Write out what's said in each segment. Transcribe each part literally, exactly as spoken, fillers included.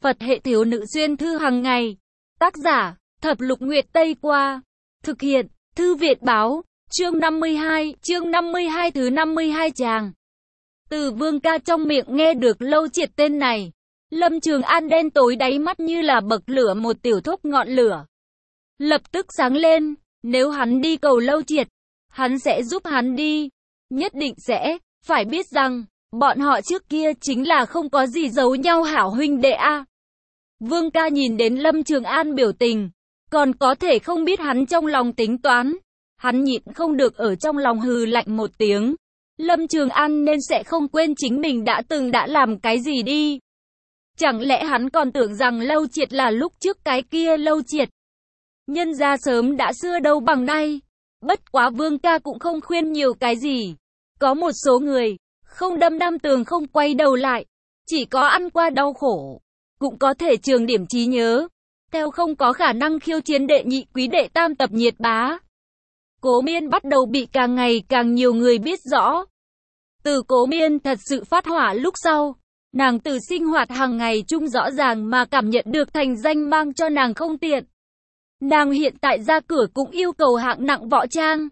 Phật hệ thiếu nữ xuyên thư hàng ngày. Tác giả, Thập Lục Nguyệt Tây Qua. Thực hiện, Thư Viện Báo. Chương năm mươi hai, chương năm mươi hai thứ năm mươi hai tràng. Từ Vương Ca trong miệng nghe được Lâu Triệt tên này. Lâm Trường An đen tối đáy mắt như là bậc lửa một tiểu thúc ngọn lửa. Lập tức sáng lên, nếu hắn đi cầu Lâu Triệt, hắn sẽ giúp hắn đi. Nhất định sẽ, phải biết rằng, bọn họ trước kia chính là không có gì giấu nhau hảo huynh đệ a. Vương Ca nhìn đến Lâm Trường An biểu tình, còn có thể không biết hắn trong lòng tính toán. Hắn nhịn không được ở trong lòng hừ lạnh một tiếng. Lâm Trường An nên sẽ không quên chính mình đã từng đã làm cái gì đi. Chẳng lẽ hắn còn tưởng rằng Lâu Triệt là lúc trước cái kia Lâu Triệt. Nhân ra sớm đã xưa đâu bằng nay. Bất quá Vương Ca cũng không khuyên nhiều cái gì. Có một số người, không đâm đâm tường không quay đầu lại. Chỉ có ăn qua đau khổ, cũng có thể trường điểm trí nhớ. Theo không có khả năng khiêu chiến đệ nhị quý đệ tam tập nhiệt bá. Cố Miên bắt đầu bị càng ngày càng nhiều người biết rõ. Từ Cố Miên thật sự phát hỏa lúc sau, nàng từ sinh hoạt hàng ngày chung rõ ràng mà cảm nhận được thành danh mang cho nàng không tiện. Nàng hiện tại ra cửa cũng yêu cầu hạng nặng võ trang.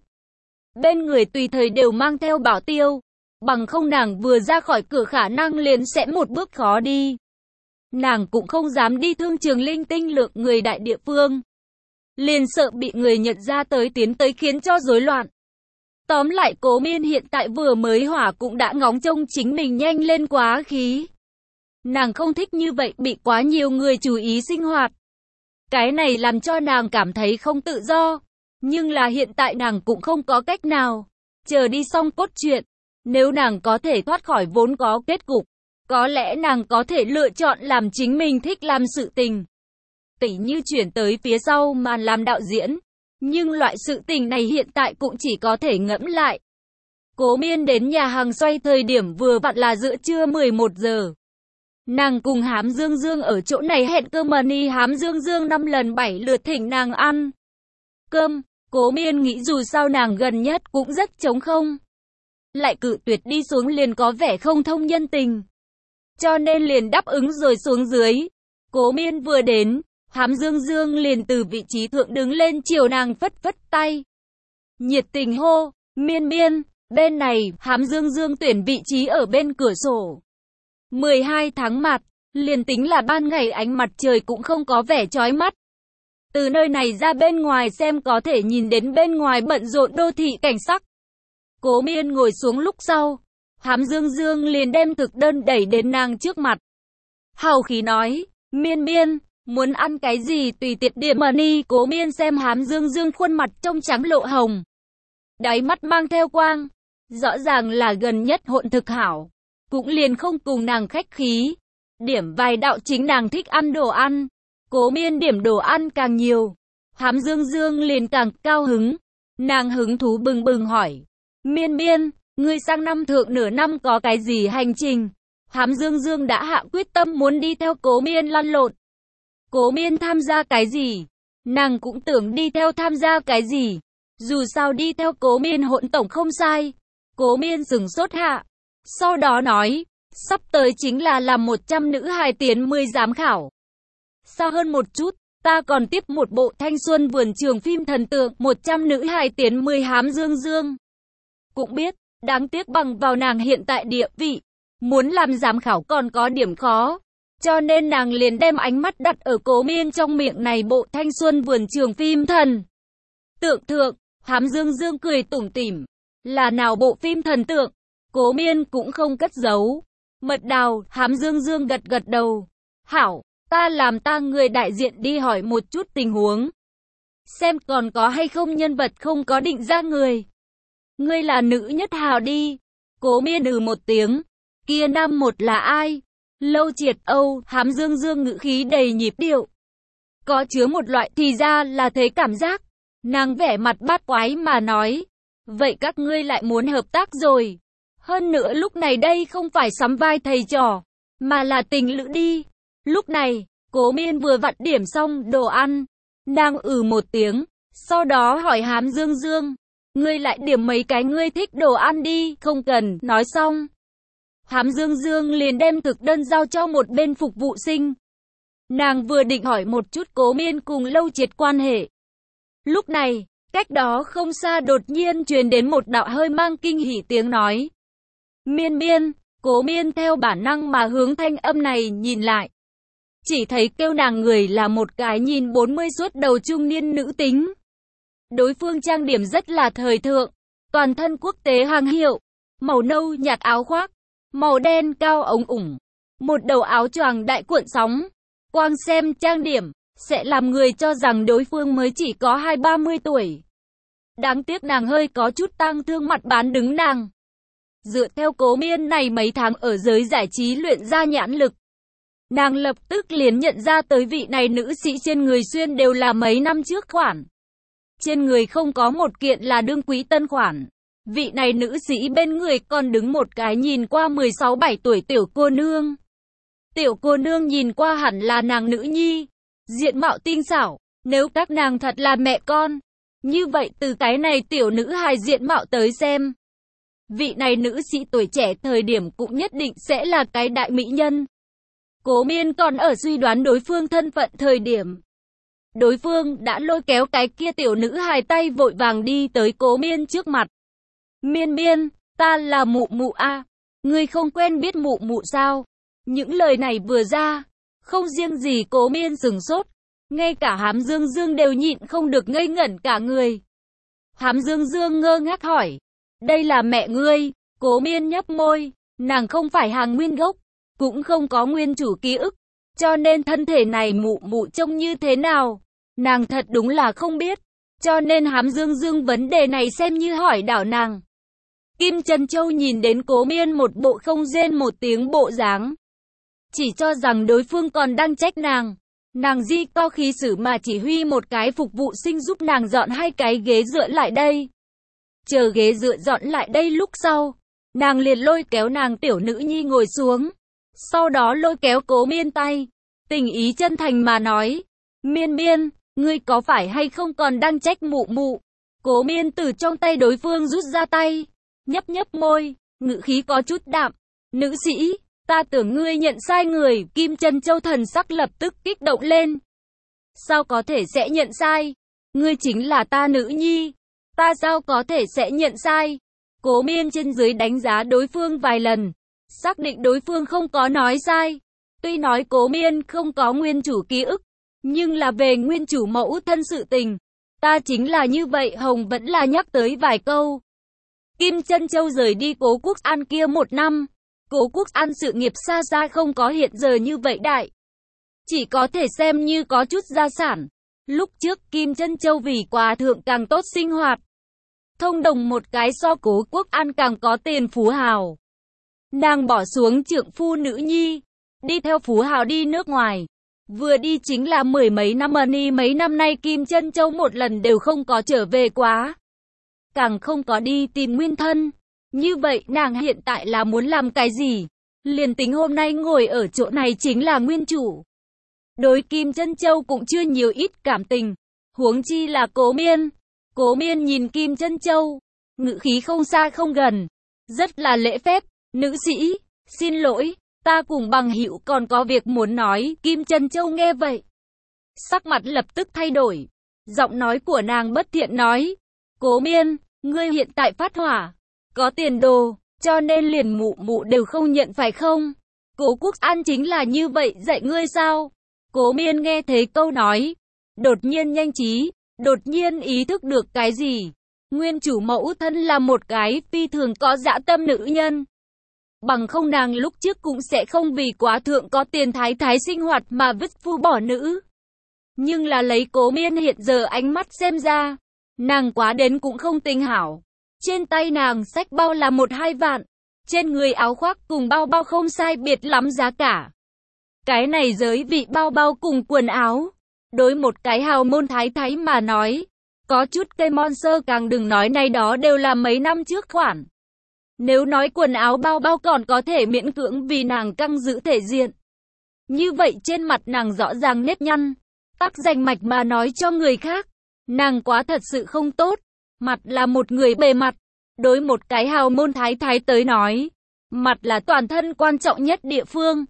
Bên người tùy thời đều mang theo bảo tiêu, bằng không nàng vừa ra khỏi cửa khả năng liền sẽ một bước khó đi. Nàng cũng không dám đi thương trường linh tinh lượng người đại địa phương. Liền sợ bị người nhận ra tới tiến tới khiến cho rối loạn. Tóm lại Cố Miên hiện tại vừa mới hỏa cũng đã ngóng trông chính mình nhanh lên quá khí. Nàng không thích như vậy bị quá nhiều người chú ý sinh hoạt. Cái này làm cho nàng cảm thấy không tự do. Nhưng là hiện tại nàng cũng không có cách nào. Chờ đi xong cốt truyện. Nếu nàng có thể thoát khỏi vốn có kết cục, có lẽ nàng có thể lựa chọn làm chính mình thích làm sự tình. Tỉ như chuyển tới phía sau màn làm đạo diễn. Nhưng loại sự tình này hiện tại cũng chỉ có thể ngẫm lại. Cố Miên đến nhà hàng xoay thời điểm vừa vặn là giữa trưa mười một giờ. Nàng cùng Hám Dương Dương ở chỗ này hẹn cơm money, Hám Dương Dương năm lần bảy lượt thỉnh nàng ăn cơm. Cố Miên nghĩ dù sao nàng gần nhất cũng rất trống không. Lại cự tuyệt đi xuống liền có vẻ không thông nhân tình. Cho nên liền đáp ứng rồi xuống dưới. Cố Miên vừa đến, Hám Dương Dương liền từ vị trí thượng đứng lên chiều nàng phất phất tay. Nhiệt tình hô, Miên Miên, bên này, Hám Dương Dương tuyển vị trí ở bên cửa sổ. mười hai tháng mặt, liền tính là ban ngày ánh mặt trời cũng không có vẻ chói mắt. Từ nơi này ra bên ngoài xem có thể nhìn đến bên ngoài bận rộn đô thị cảnh sắc. Cố Miên ngồi xuống lúc sau, Hám Dương Dương liền đem thực đơn đẩy đến nàng trước mặt. Hào khí nói, Miên Miên, muốn ăn cái gì tùy tiện điểm money. Cố Miên xem Hám Dương Dương khuôn mặt trong trắng lộ hồng, đáy mắt mang theo quang, rõ ràng là gần nhất hỗn thực hảo, cũng liền không cùng nàng khách khí, điểm vài đạo chính nàng thích ăn đồ ăn. Cố Miên điểm đồ ăn càng nhiều, Hám Dương Dương liền càng cao hứng. Nàng hứng thú bừng bừng hỏi, Miên Miên, ngươi sang năm thượng nửa năm có cái gì hành trình? Hám Dương Dương đã hạ quyết tâm muốn đi theo Cố Miên lăn lộn. Cố Miên tham gia cái gì, nàng cũng tưởng đi theo tham gia cái gì. Dù sao đi theo Cố Miên hỗn tổng không sai. Cố Miên sừng sốt hạ, sau đó nói, sắp tới chính là làm một trăm nữ hài tiến mười giám khảo. Xa hơn một chút, ta còn tiếp một bộ thanh xuân vườn trường phim thần tượng, một trăm nữ hài tiến mười. Hám Dương Dương cũng biết, đáng tiếc bằng vào nàng hiện tại địa vị, muốn làm giám khảo còn có điểm khó. Cho nên nàng liền đem ánh mắt đặt ở Cố Miên trong miệng này bộ thanh xuân vườn trường phim thần tượng thượng. Hám Dương Dương cười tủm tỉm, là nào bộ phim thần tượng? Cố Miên cũng không cất giấu. Mật đào. Hám Dương Dương gật gật đầu. Hảo, ta làm ta người đại diện đi hỏi một chút tình huống, xem còn có hay không nhân vật không có định ra người. Ngươi là nữ nhất hào đi. Cố Miên ừ một tiếng. Kia nam một là ai? Lâu Triệt. Âu. Hám Dương Dương ngữ khí đầy nhịp điệu, có chứa một loại thì ra là thế cảm giác. Nàng vẻ mặt bát quái mà nói, vậy các ngươi lại muốn hợp tác rồi. Hơn nữa lúc này đây không phải sắm vai thầy trò, mà là tình lữ đi. Lúc này, Cố Miên vừa vặn điểm xong đồ ăn. Nàng ừ một tiếng, sau đó hỏi Hám Dương Dương, ngươi lại điểm mấy cái ngươi thích đồ ăn đi. Không cần. Nói xong, Hám Dương Dương liền đem thực đơn giao cho một bên phục vụ sinh. Nàng vừa định hỏi một chút Cố Miên cùng Lâu Triệt quan hệ. Lúc này, cách đó không xa đột nhiên truyền đến một đạo hơi mang kinh hỉ tiếng nói. Miên Miên, Cố Miên theo bản năng mà hướng thanh âm này nhìn lại. Chỉ thấy kêu nàng người là một cái nhìn bốn mươi suốt đầu trung niên nữ tính. Đối phương trang điểm rất là thời thượng, toàn thân quốc tế hàng hiệu, màu nâu nhạt áo khoác, màu đen cao ống ủng, một đầu áo choàng đại cuộn sóng. Quang xem trang điểm, sẽ làm người cho rằng đối phương mới chỉ có hai ba mươi tuổi. Đáng tiếc nàng hơi có chút tang thương mặt bán đứng nàng. Dựa theo Cố Miên này mấy tháng ở giới giải trí luyện ra nhãn lực, nàng lập tức liền nhận ra tới vị này nữ sĩ trên người xuyên đều là mấy năm trước khoản. Trên người không có một kiện là đương quý tân khoản. Vị này nữ sĩ bên người còn đứng một cái nhìn qua mười sáu bảy tuổi tiểu cô nương. Tiểu cô nương nhìn qua hẳn là nàng nữ nhi, diện mạo tinh xảo, nếu các nàng thật là mẹ con. Như vậy từ cái này tiểu nữ hài diện mạo tới xem, vị này nữ sĩ tuổi trẻ thời điểm cũng nhất định sẽ là cái đại mỹ nhân. Cố Miên còn ở suy đoán đối phương thân phận thời điểm, đối phương đã lôi kéo cái kia tiểu nữ hài tay vội vàng đi tới Cố Miên trước mặt. Miên Miên, ta là mụ mụ a, ngươi không quen biết mụ mụ sao? Những lời này vừa ra, không riêng gì Cố Miên sửng sốt, ngay cả Hám Dương Dương đều nhịn không được ngây ngẩn cả người. Hám Dương Dương ngơ ngác hỏi, đây là mẹ ngươi? Cố Miên nhấp môi, nàng không phải hàng nguyên gốc, cũng không có nguyên chủ ký ức, cho nên thân thể này mụ mụ trông như thế nào, nàng thật đúng là không biết, cho nên Hám Dương Dương vấn đề này xem như hỏi đảo nàng. Kim Trân Châu nhìn đến Cố Miên một bộ không rên một tiếng bộ dáng, chỉ cho rằng đối phương còn đang trách nàng. Nàng di to khí sử mà chỉ huy một cái phục vụ sinh giúp nàng dọn hai cái ghế dựa lại đây. Chờ ghế dựa dọn lại đây lúc sau, nàng liền lôi kéo nàng tiểu nữ nhi ngồi xuống. Sau đó lôi kéo Cố Miên tay, tình ý chân thành mà nói, Miên Miên, ngươi có phải hay không còn đang trách mụ mụ? Cố Miên từ trong tay đối phương rút ra tay, nhấp nhấp môi, ngữ khí có chút đạm, nữ sĩ, ta tưởng ngươi nhận sai người. Kim Trân Châu thần sắc lập tức kích động lên. Sao có thể sẽ nhận sai? Ngươi chính là ta nữ nhi. Ta sao có thể sẽ nhận sai? Cố Miên trên dưới đánh giá đối phương vài lần, xác định đối phương không có nói sai. Tuy nói Cố Miên không có nguyên chủ ký ức, nhưng là về nguyên chủ mẫu thân sự tình, ta chính là như vậy. Hồng vẫn là nhắc tới vài câu. Kim Trân Châu rời đi Cố Quốc An kia một năm, Cố Quốc An sự nghiệp xa xa không có hiện giờ như vậy đại, chỉ có thể xem như có chút gia sản. Lúc trước Kim Trân Châu vì quá thượng càng tốt sinh hoạt, thông đồng một cái so Cố Quốc An càng có tiền phú hào. Nàng bỏ xuống trượng phu nữ nhi, đi theo phú hào đi nước ngoài. Vừa đi chính là mười mấy năm money, mấy năm nay Kim Trân Châu một lần đều không có trở về quá, càng không có đi tìm nguyên thân. Như vậy nàng hiện tại là muốn làm cái gì? Liền tính hôm nay ngồi ở chỗ này chính là nguyên chủ, đối Kim Trân Châu cũng chưa nhiều ít cảm tình, huống chi là Cố Miên. Cố Miên nhìn Kim Trân Châu, ngữ khí không xa không gần, rất là lễ phép, nữ sĩ, xin lỗi, ta cùng bằng hữu còn có việc muốn nói. Kim Trân Châu nghe vậy, sắc mặt lập tức thay đổi, giọng nói của nàng bất thiện nói, Cố Miên, ngươi hiện tại phát hỏa, có tiền đồ, cho nên liền mụ mụ đều không nhận phải không? Cố Quốc An chính là như vậy dạy ngươi sao? Cố Miên nghe thấy câu nói, đột nhiên nhanh trí, đột nhiên ý thức được cái gì? Nguyên chủ mẫu thân là một cái phi thường có dã tâm nữ nhân. Bằng không nàng lúc trước cũng sẽ không vì quá thượng có tiền thái thái sinh hoạt mà vứt phu bỏ nữ. Nhưng là lấy Cố Miên hiện giờ ánh mắt xem ra, nàng quá đến cũng không tinh hảo. Trên tay nàng xách bao là một hai vạn, trên người áo khoác cùng bao bao không sai biệt lắm giá cả. Cái này giới vị bao bao cùng quần áo, đối một cái hào môn thái thái mà nói, có chút cây monster càng đừng nói, này đó đều là mấy năm trước khoản. Nếu nói quần áo bao bao còn có thể miễn cưỡng vì nàng căng giữ thể diện. Như vậy trên mặt nàng rõ ràng nếp nhăn, tắc rành mạch mà nói cho người khác, nàng quá thật sự không tốt. Mặt là một người bề mặt, đối một cái hào môn thái thái tới nói, mặt là toàn thân quan trọng nhất địa phương.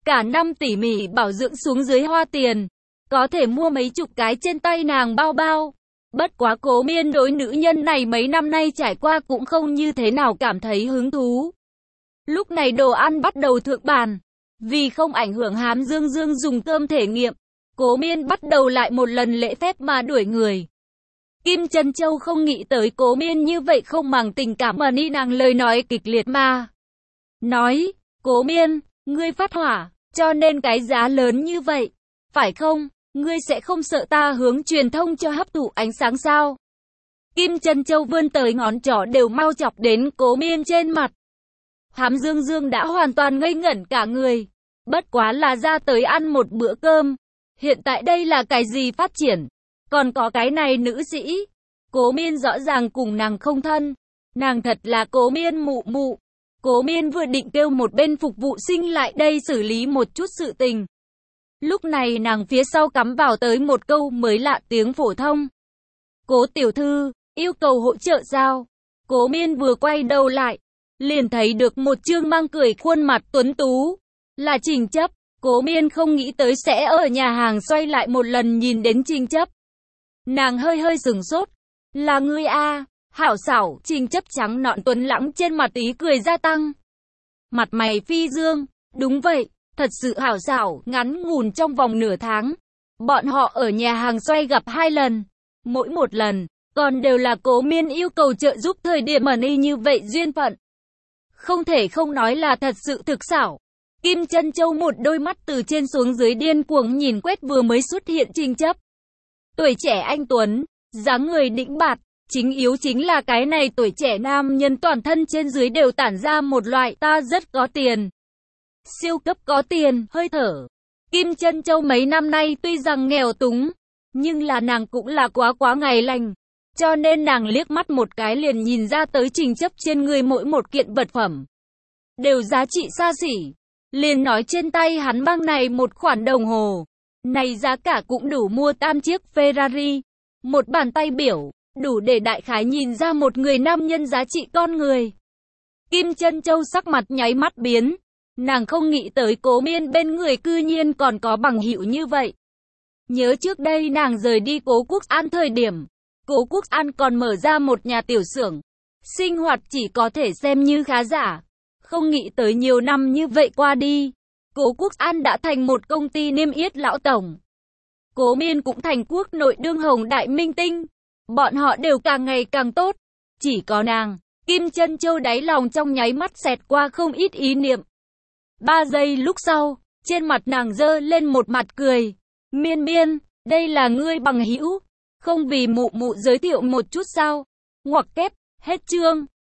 cả năm tỉ mỉ bảo dưỡng xuống dưới hoa tiền, có thể mua mấy chục cái trên tay nàng bao bao. Bất quá Cố Miên đối nữ nhân này mấy năm nay trải qua cũng không như thế nào cảm thấy hứng thú. Lúc này đồ ăn bắt đầu thượng bàn. Vì không ảnh hưởng Hám Dương Dương dùng cơm thể nghiệm, Cố Miên bắt đầu lại một lần lễ phép mà đuổi người. Kim Trân Châu không nghĩ tới Cố Miên như vậy không màng tình cảm mà ni nàng lời nói kịch liệt mà. Nói, Cố Miên, ngươi phát hỏa, cho nên cái giá lớn như vậy, phải không? Ngươi sẽ không sợ ta hướng truyền thông cho hấp thụ ánh sáng sao? Kim Trân Châu vươn tới ngón trỏ đều mau chọc đến Cố Miên trên mặt. Hám Dương Dương đã hoàn toàn ngây ngẩn cả người. Bất quá là ra tới ăn một bữa cơm. Hiện tại đây là cái gì phát triển? Còn có cái này nữ sĩ. Cố Miên rõ ràng cùng nàng không thân. Nàng thật là Cố Miên mụ mụ. Cố Miên vừa định kêu một bên phục vụ sinh lại đây xử lý một chút sự tình. Lúc này nàng phía sau cắm vào tới một câu mới lạ tiếng phổ thông. Cố tiểu thư, yêu cầu hỗ trợ sao? Cố Miên vừa quay đầu lại, liền thấy được một trương mang cười khuôn mặt tuấn tú. Là Trình Chấp. Cố Miên không nghĩ tới sẽ ở nhà hàng xoay lại một lần nhìn đến Trình Chấp. Nàng hơi hơi sửng sốt. Là ngươi a? Hảo xảo. Trình Chấp trắng nõn tuấn lãng trên mặt ý cười gia tăng. Mặt mày phi dương. Đúng vậy, thật sự hảo xảo. Ngắn ngủn trong vòng nửa tháng, bọn họ ở nhà hàng xoay gặp hai lần. Mỗi một lần còn đều là Cố Miên yêu cầu trợ giúp thời điểm mà y như vậy duyên phận. Không thể không nói là thật sự thực xảo. Kim Trân Châu một đôi mắt từ trên xuống dưới điên cuồng nhìn quét vừa mới xuất hiện Trình Chấp. Tuổi trẻ anh tuấn, dáng người đĩnh bạt, chính yếu chính là cái này tuổi trẻ nam nhân toàn thân trên dưới đều tản ra một loại ta rất có tiền. Siêu cấp có tiền, hơi thở. Kim Trân Châu mấy năm nay tuy rằng nghèo túng, nhưng là nàng cũng là quá quá ngày lành. Cho nên nàng liếc mắt một cái liền nhìn ra tới Trình Chấp trên người mỗi một kiện vật phẩm đều giá trị xa xỉ. Liền nói trên tay hắn băng này một khoản đồng hồ, này giá cả cũng đủ mua tam chiếc Ferrari. Một bàn tay biểu, đủ để đại khái nhìn ra một người nam nhân giá trị con người. Kim Trân Châu sắc mặt nháy mắt biến. Nàng không nghĩ tới Cố Miên bên người cư nhiên còn có bằng hữu như vậy. Nhớ trước đây nàng rời đi Cố Quốc An thời điểm, Cố Quốc An còn mở ra một nhà tiểu xưởng. Sinh hoạt chỉ có thể xem như khá giả. Không nghĩ tới nhiều năm như vậy qua đi, Cố Quốc An đã thành một công ty niêm yết lão tổng. Cố Miên cũng thành quốc nội đương hồng đại minh tinh. Bọn họ đều càng ngày càng tốt. Chỉ có nàng, Kim Trân Châu đáy lòng trong nháy mắt xẹt qua không ít ý niệm. Ba giây lúc sau, trên mặt nàng dơ lên một mặt cười. Miên Miên, đây là ngươi bằng hữu, không vì mụ mụ giới thiệu một chút sao? Ngoặc kép, hết chương.